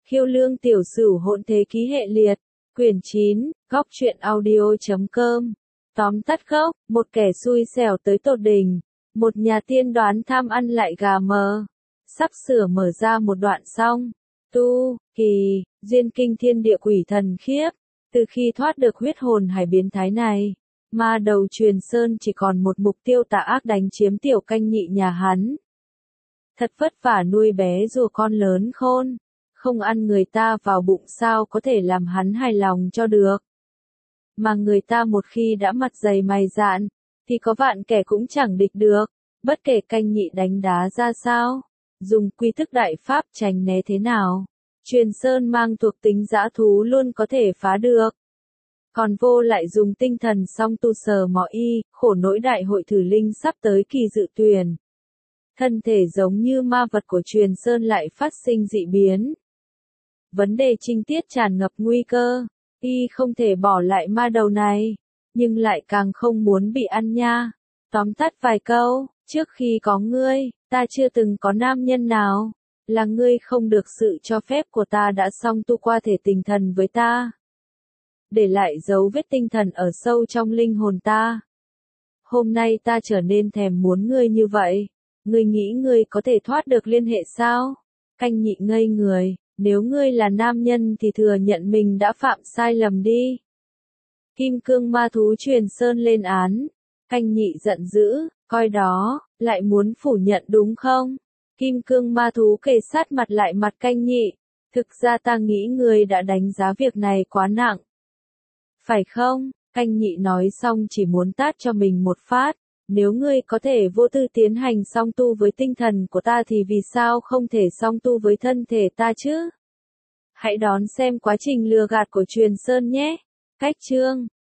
Khiêu Lương Tiểu Sửu Hỗn Thế Ký Hệ Liệt, quyển 9, góc truyện audio.com. Tóm tắt gốc, một kẻ xui xẻo tới tột đỉnh, một nhà tiên đoán tham ăn lại gà mờ. Sắp sửa mở ra một đoạn xong. Tu, kỳ, duyên kinh thiên địa quỷ thần khiếp. Từ khi thoát được huyết hồn hải biến thái này, ma đầu Truyền Sơn chỉ còn một mục tiêu tà ác đánh chiếm tiểu canh nhị nhà hắn. Thật vất vả nuôi bé rùa con lớn khôn, không ăn người ta vào bụng sao có thể làm hắn hài lòng cho được. Mà người ta một khi đã mặt dày mày dạn, thì có vạn kẻ cũng chẳng địch được, bất kể canh nhị đánh đá ra sao, dùng quy thức đại pháp tránh né thế nào, Truyền Sơn mang thuộc tính dã thú luôn có thể phá được. Còn vô lại dùng tinh thần song tu sờ mò y, khổ nỗi đại hội thử linh sắp tới kỳ dự tuyển. Thân thể giống như ma vật của Truyền Sơn lại phát sinh dị biến. Vấn đề trinh tiết tràn ngập nguy cơ, y không thể bỏ lại ma đầu này, nhưng lại càng không muốn bị ăn nha. Tóm tắt vài câu, trước khi có ngươi, ta chưa từng có nam nhân nào, là ngươi không được sự cho phép của ta đã song tu qua thể tình thần với ta. Để lại dấu vết tinh thần ở sâu trong linh hồn ta. Hôm nay ta trở nên thèm muốn ngươi như vậy, ngươi nghĩ ngươi có thể thoát được liên hệ sao? Canh nhị ngây người, nếu ngươi là nam nhân thì thừa nhận mình đã phạm sai lầm đi. Kim cương ma thú Truyền Sơn lên án. Canh nhị giận dữ, coi đó, lại muốn phủ nhận đúng không? Kim cương ma thú kề sát mặt lại mặt canh nhị. Thực ra ta nghĩ ngươi đã đánh giá việc này quá nặng. Phải không? Canh nhị nói xong chỉ muốn tát cho mình một phát. Nếu ngươi có thể vô tư tiến hành song tu với tinh thần của ta thì vì sao không thể song tu với thân thể ta chứ? Hãy đón xem quá trình lừa gạt của Truyền Sơn nhé. Cách chương